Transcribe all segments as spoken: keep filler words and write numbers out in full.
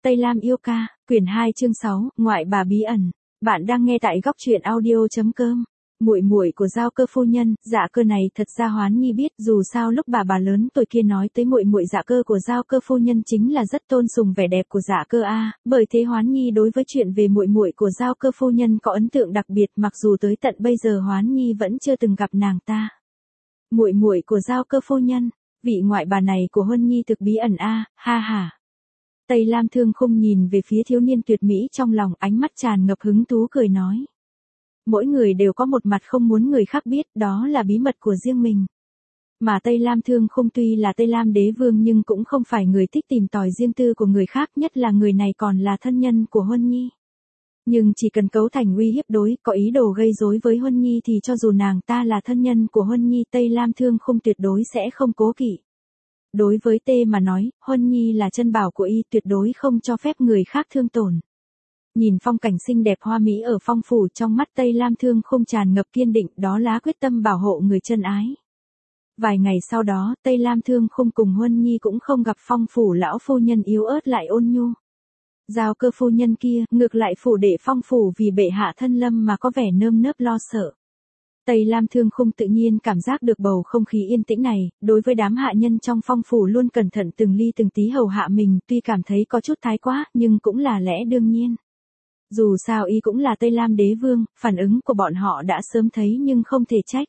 Tây Lam yêu ca, quyển hai chương sáu, ngoại bà bí ẩn. Bạn đang nghe tại góc truyện audio.com. Muội muội của Giao Cơ phu nhân, Dạ Cơ này thật ra Hoán Nhi biết, dù sao lúc bà bà lớn tuổi kia nói tới muội muội Dạ Cơ của Giao Cơ phu nhân chính là rất tôn sùng vẻ đẹp của Dạ Cơ a, bởi thế Hoán Nhi đối với chuyện về muội muội của Giao Cơ phu nhân có ấn tượng đặc biệt, mặc dù tới tận bây giờ Hoán Nhi vẫn chưa từng gặp nàng ta. Muội muội của Giao Cơ phu nhân, vị ngoại bà này của Huân Nhi thực bí ẩn a, ha ha. Tây Lam Thương Khung nhìn về phía thiếu niên tuyệt mỹ trong lòng, ánh mắt tràn ngập hứng thú cười nói. Mỗi người đều có một mặt không muốn người khác biết, đó là bí mật của riêng mình. Mà Tây Lam Thương Khung tuy là Tây Lam đế vương nhưng cũng không phải người thích tìm tòi riêng tư của người khác, nhất là người này còn là thân nhân của Huân Nhi. Nhưng chỉ cần cấu thành uy hiếp đối, có ý đồ gây rối với Huân Nhi thì cho dù nàng ta là thân nhân của Huân Nhi, Tây Lam Thương Khung tuyệt đối sẽ không cố kỵ. Đối với Tê mà nói, Huân Nhi là chân bảo của y, tuyệt đối không cho phép người khác thương tổn. Nhìn phong cảnh xinh đẹp hoa mỹ ở Phong phủ, trong mắt Tây Lam Thương Khung tràn ngập kiên định, đó là quyết tâm bảo hộ người chân ái. Vài ngày sau đó, Tây Lam Thương Khung cùng Huân Nhi cũng không gặp Phong phủ lão phu nhân yếu ớt lại ôn nhu. Giao Cơ phu nhân kia, ngược lại phủ đệ Phong phủ vì bệ hạ thân lâm mà có vẻ nơm nớp lo sợ. Tây Lam Thương Khung tự nhiên cảm giác được bầu không khí yên tĩnh này, đối với đám hạ nhân trong Phong phủ luôn cẩn thận từng ly từng tí hầu hạ mình, tuy cảm thấy có chút thái quá, nhưng cũng là lẽ đương nhiên. Dù sao y cũng là Tây Lam đế vương, phản ứng của bọn họ đã sớm thấy nhưng không thể trách.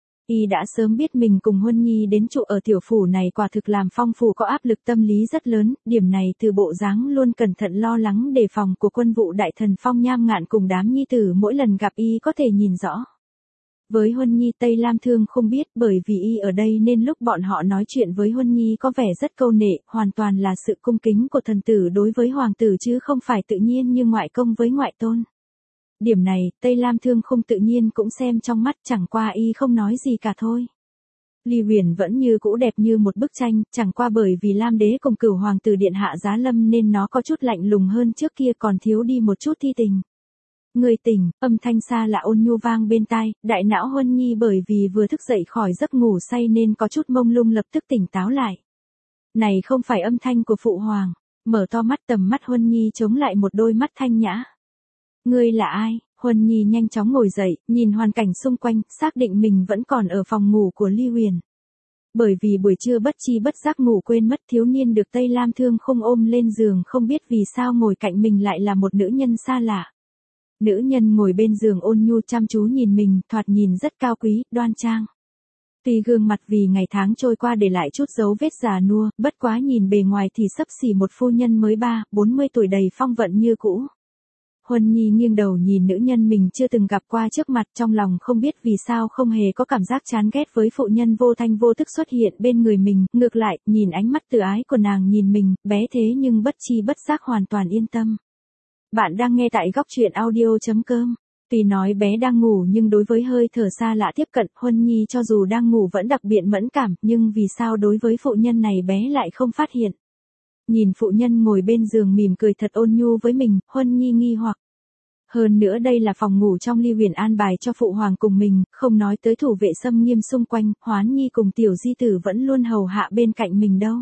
Y đã sớm biết mình cùng Huân Nhi đến trụ ở tiểu phủ này quả thực làm Phong phủ có áp lực tâm lý rất lớn, điểm này từ bộ dáng luôn cẩn thận lo lắng đề phòng của quân vụ đại thần Phong Nham Ngạn cùng đám nhi tử mỗi lần gặp y có thể nhìn rõ. Với Huân Nhi Tây Lam Thương không biết, bởi vì y ở đây nên lúc bọn họ nói chuyện với Huân Nhi có vẻ rất câu nệ, hoàn toàn là sự cung kính của thần tử đối với hoàng tử chứ không phải tự nhiên như ngoại công với ngoại tôn. Điểm này, Tây Lam Thương không tự nhiên cũng xem trong mắt, chẳng qua y không nói gì cả thôi. Ly Huyền vẫn như cũ đẹp như một bức tranh, chẳng qua bởi vì Lam đế cùng Cửu hoàng tử điện hạ giá lâm nên nó có chút lạnh lùng hơn trước kia, còn thiếu đi một chút thi tình. Người tỉnh, âm thanh xa lạ ôn nhu vang bên tai, đại não Huân Nhi bởi vì vừa thức dậy khỏi giấc ngủ say nên có chút mông lung lập tức tỉnh táo lại. Này không phải âm thanh của phụ hoàng, mở to mắt, tầm mắt Huân Nhi chống lại một đôi mắt thanh nhã. Ngươi là ai? Huân Nhi nhanh chóng ngồi dậy, nhìn hoàn cảnh xung quanh, xác định mình vẫn còn ở phòng ngủ của Ly Huyền. Bởi vì buổi trưa bất chi bất giác ngủ quên mất, thiếu niên được Tây Lam Thương không ôm lên giường, không biết vì sao ngồi cạnh mình lại là một nữ nhân xa lạ. Nữ nhân ngồi bên giường ôn nhu chăm chú nhìn mình, thoạt nhìn rất cao quý, đoan trang. Tuy gương mặt vì ngày tháng trôi qua để lại chút dấu vết già nua, bất quá nhìn bề ngoài thì xấp xỉ một phu nhân mới ba, bốn mươi tuổi đầy phong vận như cũ. Huân Nhi nghiêng đầu nhìn nữ nhân mình chưa từng gặp qua trước mặt, trong lòng không biết vì sao không hề có cảm giác chán ghét với phụ nhân vô thanh vô tức xuất hiện bên người mình, ngược lại, nhìn ánh mắt từ ái của nàng nhìn mình, bé thế nhưng bất chi bất giác hoàn toàn yên tâm. Bạn đang nghe tại góc truyện audio.com. Tuy nói bé đang ngủ nhưng đối với hơi thở xa lạ tiếp cận, Huân Nhi cho dù đang ngủ vẫn đặc biệt mẫn cảm, nhưng vì sao đối với phụ nhân này bé lại không phát hiện. Nhìn phụ nhân ngồi bên giường mỉm cười thật ôn nhu với mình, Huân Nhi nghi hoặc. Hơn nữa đây là phòng ngủ trong Ly Huyền an bài cho phụ hoàng cùng mình, không nói tới thủ vệ xâm nghiêm xung quanh, Hoán Nhi cùng tiểu di tử vẫn luôn hầu hạ bên cạnh mình đâu.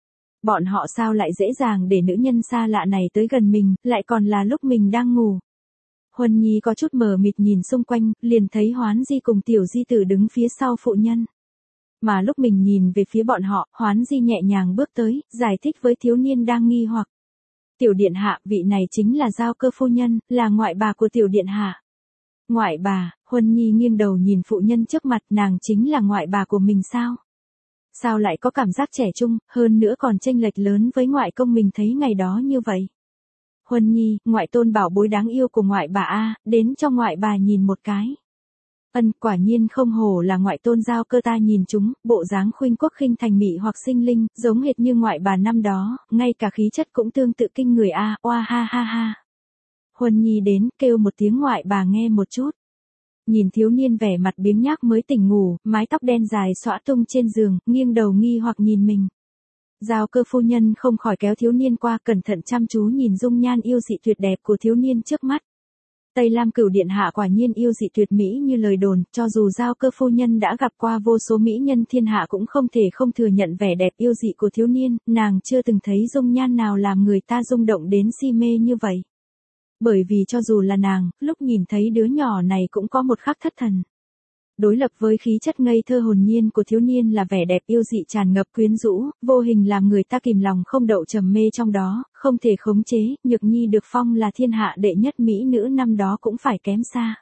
Bọn họ sao lại dễ dàng để nữ nhân xa lạ này tới gần mình, lại còn là lúc mình đang ngủ. Huân Nhi có chút mờ mịt nhìn xung quanh, liền thấy Hoán Di cùng tiểu di tử đứng phía sau phụ nhân. Mà lúc mình nhìn về phía bọn họ, Hoán Di nhẹ nhàng bước tới, giải thích với thiếu niên đang nghi hoặc. Tiểu điện hạ, vị này chính là Giao Cơ phu nhân, là ngoại bà của tiểu điện hạ. Ngoại bà? Huân Nhi nghiêng đầu nhìn phụ nhân trước mặt, nàng chính là ngoại bà của mình sao? Sao lại có cảm giác trẻ trung, hơn nữa còn chênh lệch lớn với ngoại công mình thấy ngày đó như vậy? Huân Nhi, ngoại tôn bảo bối đáng yêu của ngoại bà a, đến cho ngoại bà nhìn một cái. Ân, quả nhiên không hổ là ngoại tôn Giao Cơ ta nhìn chúng, bộ dáng khuynh quốc khinh thành mỹ hoặc sinh linh, giống hệt như ngoại bà năm đó, ngay cả khí chất cũng tương tự kinh người a, oa ha ha ha. Huân Nhi đến, kêu một tiếng ngoại bà nghe một chút. Nhìn thiếu niên vẻ mặt biếng nhác mới tỉnh ngủ, mái tóc đen dài xõa tung trên giường, nghiêng đầu nghi hoặc nhìn mình. Giao Cơ phu nhân không khỏi kéo thiếu niên qua, cẩn thận chăm chú nhìn dung nhan yêu dị tuyệt đẹp của thiếu niên trước mắt. Tây Lam Cửu điện hạ quả nhiên yêu dị tuyệt mỹ như lời đồn, cho dù Giao Cơ phu nhân đã gặp qua vô số mỹ nhân thiên hạ cũng không thể không thừa nhận vẻ đẹp yêu dị của thiếu niên, nàng chưa từng thấy dung nhan nào làm người ta rung động đến si mê như vậy. Bởi vì cho dù là nàng, lúc nhìn thấy đứa nhỏ này cũng có một khắc thất thần. Đối lập với khí chất ngây thơ hồn nhiên của thiếu niên là vẻ đẹp yêu dị tràn ngập quyến rũ, vô hình làm người ta kìm lòng không đậu trầm mê trong đó, không thể khống chế, Nhược Nhi được phong là thiên hạ đệ nhất mỹ nữ năm đó cũng phải kém xa.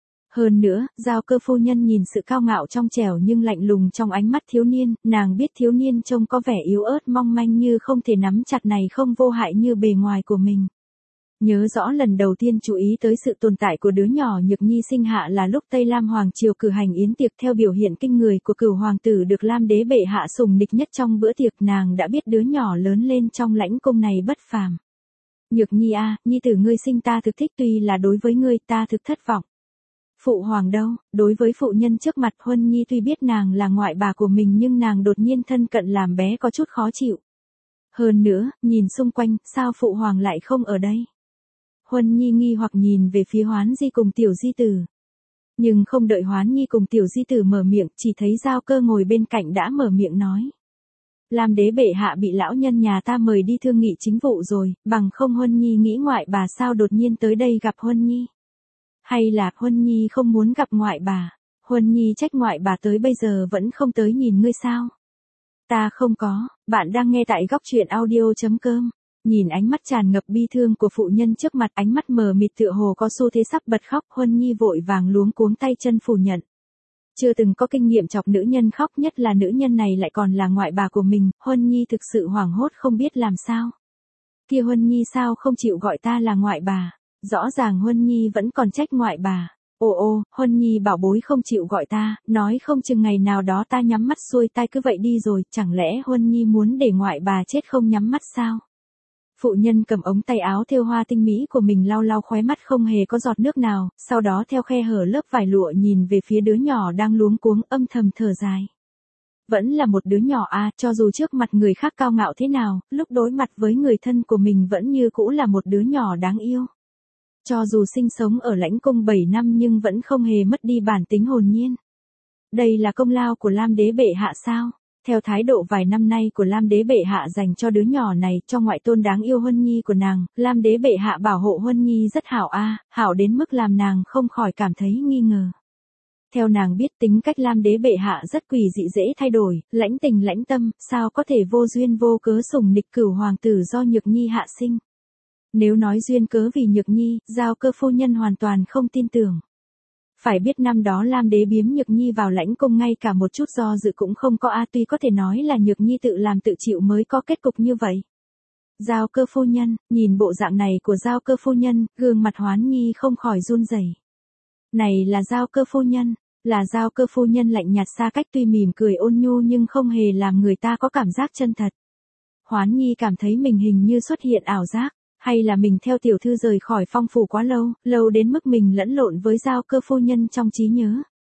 Hơn nữa, Giao Cơ phu nhân nhìn sự cao ngạo trong trẻo nhưng lạnh lùng trong ánh mắt thiếu niên, nàng biết thiếu niên trông có vẻ yếu ớt mong manh như không thể nắm chặt này không vô hại như bề ngoài của mình. Nhớ rõ lần đầu tiên chú ý tới sự tồn tại của đứa nhỏ Nhược Nhi sinh hạ là lúc Tây Lam Hoàng Triều cử hành yến tiệc theo biểu hiện kinh người của cửu hoàng tử được Lam đế bệ hạ sủng nịch nhất trong bữa tiệc, nàng đã biết đứa nhỏ lớn lên trong lãnh cung này bất phàm. Nhược Nhi a, nhi tử ngươi sinh ta thực thích, tuy là đối với ngươi ta thực thất vọng. Phụ hoàng đâu? Đối với phụ nhân trước mặt Huân Nhi tuy biết nàng là ngoại bà của mình nhưng nàng đột nhiên thân cận làm bé có chút khó chịu. Hơn nữa, nhìn xung quanh, sao phụ hoàng lại không ở đây? Huân Nhi nghi hoặc nhìn về phía Hoán Di cùng Tiểu Di Tử. Nhưng không đợi Hoán Nhi cùng Tiểu Di Tử mở miệng, chỉ thấy Giao Cơ ngồi bên cạnh đã mở miệng nói. Lam đế bệ hạ bị lão nhân nhà ta mời đi thương nghị chính vụ rồi, bằng không Huân Nhi nghĩ ngoại bà sao đột nhiên tới đây gặp Huân Nhi? Hay là Huân Nhi không muốn gặp ngoại bà? Huân Nhi trách ngoại bà tới bây giờ vẫn không tới nhìn ngươi sao? Ta không có, bạn đang nghe tại góc truyện audio chấm com. Nhìn ánh mắt tràn ngập bi thương của phụ nhân trước mặt, ánh mắt mờ mịt tựa hồ có xu thế sắp bật khóc, Huân Nhi vội vàng luống cuống tay chân phủ nhận. Chưa từng có kinh nghiệm chọc nữ nhân khóc, nhất là nữ nhân này lại còn là ngoại bà của mình, Huân Nhi thực sự hoảng hốt không biết làm sao. Kia Huân Nhi sao không chịu gọi ta là ngoại bà? Rõ ràng Huân Nhi vẫn còn trách ngoại bà. Ồ ô, Huân Nhi bảo bối không chịu gọi ta, nói không chừng ngày nào đó ta nhắm mắt xuôi tai cứ vậy đi rồi, chẳng lẽ Huân Nhi muốn để ngoại bà chết không nhắm mắt sao? Phụ nhân cầm ống tay áo thêu hoa tinh mỹ của mình lau lau khóe mắt không hề có giọt nước nào, sau đó theo khe hở lớp vải lụa nhìn về phía đứa nhỏ đang luống cuống, âm thầm thở dài. Vẫn là một đứa nhỏ a, cho dù trước mặt người khác cao ngạo thế nào, lúc đối mặt với người thân của mình vẫn như cũ là một đứa nhỏ đáng yêu. Cho dù sinh sống ở lãnh cung bảy năm nhưng vẫn không hề mất đi bản tính hồn nhiên. Đây là công lao của Lam đế bệ hạ sao? Theo thái độ vài năm nay của Lam đế bệ hạ dành cho đứa nhỏ này, cho ngoại tôn đáng yêu Huân Nhi của nàng, Lam đế bệ hạ bảo hộ Huân Nhi rất hảo a, hảo đến mức làm nàng không khỏi cảm thấy nghi ngờ. Theo nàng biết tính cách Lam đế bệ hạ rất quỷ dị dễ thay đổi, lãnh tình lãnh tâm, sao có thể vô duyên vô cớ sủng nịch cửu hoàng tử do Nhược Nhi hạ sinh. Nếu nói duyên cớ vì Nhược Nhi, Giao Cơ phu nhân hoàn toàn không tin tưởng. Phải biết năm đó Lam đế biếm Nhược Nhi vào lãnh cung ngay cả một chút do dự cũng không có a, tuy có thể nói là Nhược Nhi tự làm tự chịu mới có kết cục như vậy. Giao Cơ phu nhân, nhìn bộ dạng này của Giao Cơ phu nhân, gương mặt Hoán Nhi không khỏi run rẩy. Này là Giao Cơ phu nhân, là Giao Cơ phu nhân lạnh nhạt xa cách, tuy mỉm cười ôn nhu nhưng không hề làm người ta có cảm giác chân thật. Hoán Nhi cảm thấy mình hình như xuất hiện ảo giác. Hay là mình theo tiểu thư rời khỏi phong phủ quá lâu, lâu đến mức mình lẫn lộn với Giao Cơ phu nhân trong trí nhớ.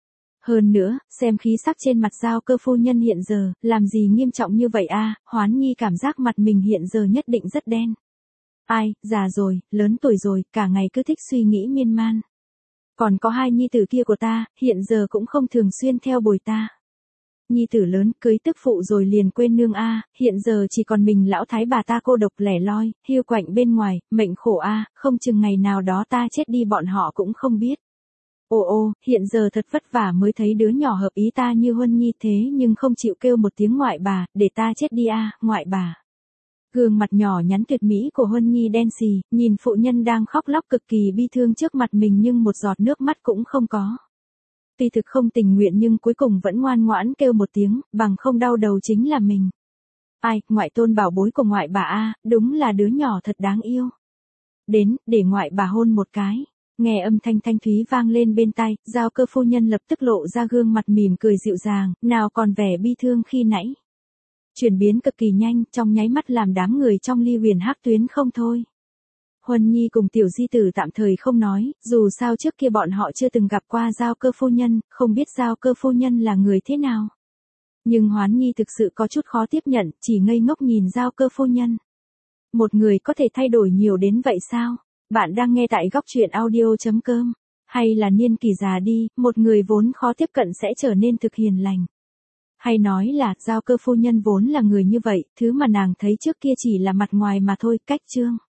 Hơn nữa, xem khí sắc trên mặt Giao Cơ phu nhân hiện giờ, làm gì nghiêm trọng như vậy a? Hoán Nhi cảm giác mặt mình hiện giờ nhất định rất đen. Ai, già rồi, lớn tuổi rồi, cả ngày cứ thích suy nghĩ miên man. Còn có hai nhi tử kia của ta, hiện giờ cũng không thường xuyên theo bồi ta. Nhi tử lớn, cưới tức phụ rồi liền quên nương a, hiện giờ chỉ còn mình lão thái bà ta cô độc lẻ loi, hiu quạnh bên ngoài, mệnh khổ a, không chừng ngày nào đó ta chết đi bọn họ cũng không biết. Ồ ô, hiện giờ thật vất vả mới thấy đứa nhỏ hợp ý ta như Huân Nhi thế nhưng không chịu kêu một tiếng ngoại bà, để ta chết đi a, ngoại bà. Gương mặt nhỏ nhắn tuyệt mỹ của Huân Nhi đen xì, nhìn phụ nhân đang khóc lóc cực kỳ bi thương trước mặt mình nhưng một giọt nước mắt cũng không có. Tuy thực không tình nguyện nhưng cuối cùng vẫn ngoan ngoãn kêu một tiếng, bằng không đau đầu chính là mình. Ai, ngoại tôn bảo bối của ngoại bà a, đúng là đứa nhỏ thật đáng yêu. Đến, để ngoại bà hôn một cái. Nghe âm thanh thanh thúy vang lên bên tai, Giao Cơ phu nhân lập tức lộ ra gương mặt mỉm cười dịu dàng, nào còn vẻ bi thương khi nãy. Chuyển biến cực kỳ nhanh, trong nháy mắt làm đám người trong Ly Huyền Hắc tuyến không thôi. Huân Nhi cùng Tiểu Di Tử tạm thời không nói, dù sao trước kia bọn họ chưa từng gặp qua Giao Cơ phu nhân, không biết Giao Cơ phu nhân là người thế nào. Nhưng Hoán Nhi thực sự có chút khó tiếp nhận, chỉ ngây ngốc nhìn Giao Cơ phu nhân. Một người có thể thay đổi nhiều đến vậy sao? Bạn đang nghe tại góc truyện audio.com. Hay là niên kỷ già đi, một người vốn khó tiếp cận sẽ trở nên thực hiền lành. Hay nói là, Giao Cơ phu nhân vốn là người như vậy, thứ mà nàng thấy trước kia chỉ là mặt ngoài mà thôi, cách chương.